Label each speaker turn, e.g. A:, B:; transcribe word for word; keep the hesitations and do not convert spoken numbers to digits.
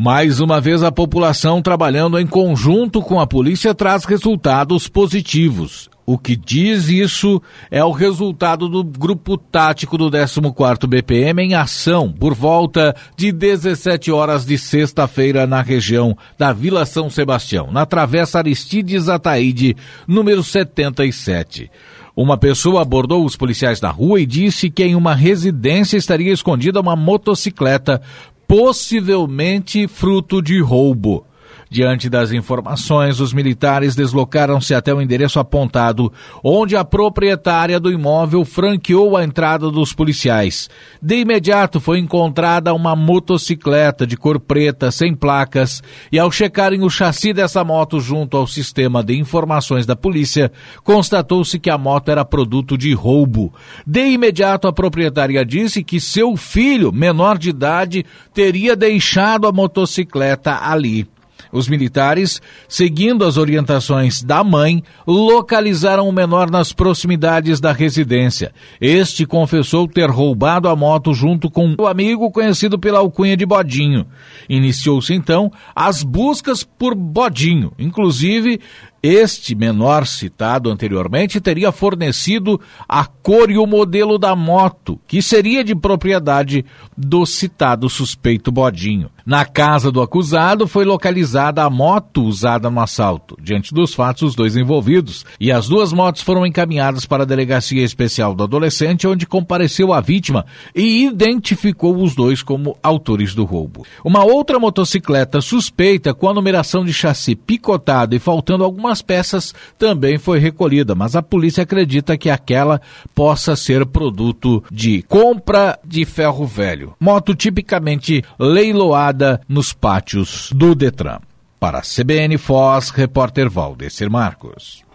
A: Mais uma vez, a população trabalhando em conjunto com a polícia traz resultados positivos. O que diz isso é o resultado do Grupo Tático do décimo quarto B P M em ação por volta de dezessete horas de sexta-feira na região da Vila São Sebastião, na Travessa Aristides Ataíde, número setenta e sete. Uma pessoa abordou os policiais na rua e disse que em uma residência estaria escondida uma motocicleta, possivelmente fruto de roubo. Diante das informações, os militares deslocaram-se até o endereço apontado, onde a proprietária do imóvel franqueou a entrada dos policiais. De imediato foi encontrada uma motocicleta de cor preta, sem placas, e ao checarem o chassi dessa moto junto ao sistema de informações da polícia, constatou-se que a moto era produto de roubo. De imediato, a proprietária disse que seu filho, menor de idade, teria deixado a motocicleta ali. Os militares, seguindo as orientações da mãe, localizaram o menor nas proximidades da residência. Este confessou ter roubado a moto junto com o amigo conhecido pela alcunha de Bodinho. Iniciou-se então as buscas por Bodinho. Inclusive, este menor citado anteriormente teria fornecido a cor e o modelo da moto, que seria de propriedade do citado suspeito Bodinho. Na casa do acusado foi localizada a moto usada no assalto. Diante dos fatos, os dois envolvidos e as duas motos foram encaminhadas para a Delegacia Especial do Adolescente, onde compareceu a vítima e identificou os dois como autores do roubo. Uma outra motocicleta suspeita, com a numeração de chassi picotado e faltando algumas peças, também foi recolhida, mas a polícia acredita que aquela possa ser produto de compra de ferro velho. Moto tipicamente leiloada nos pátios do Detran. Para a C B N Foz, repórter Valdecir Marcos.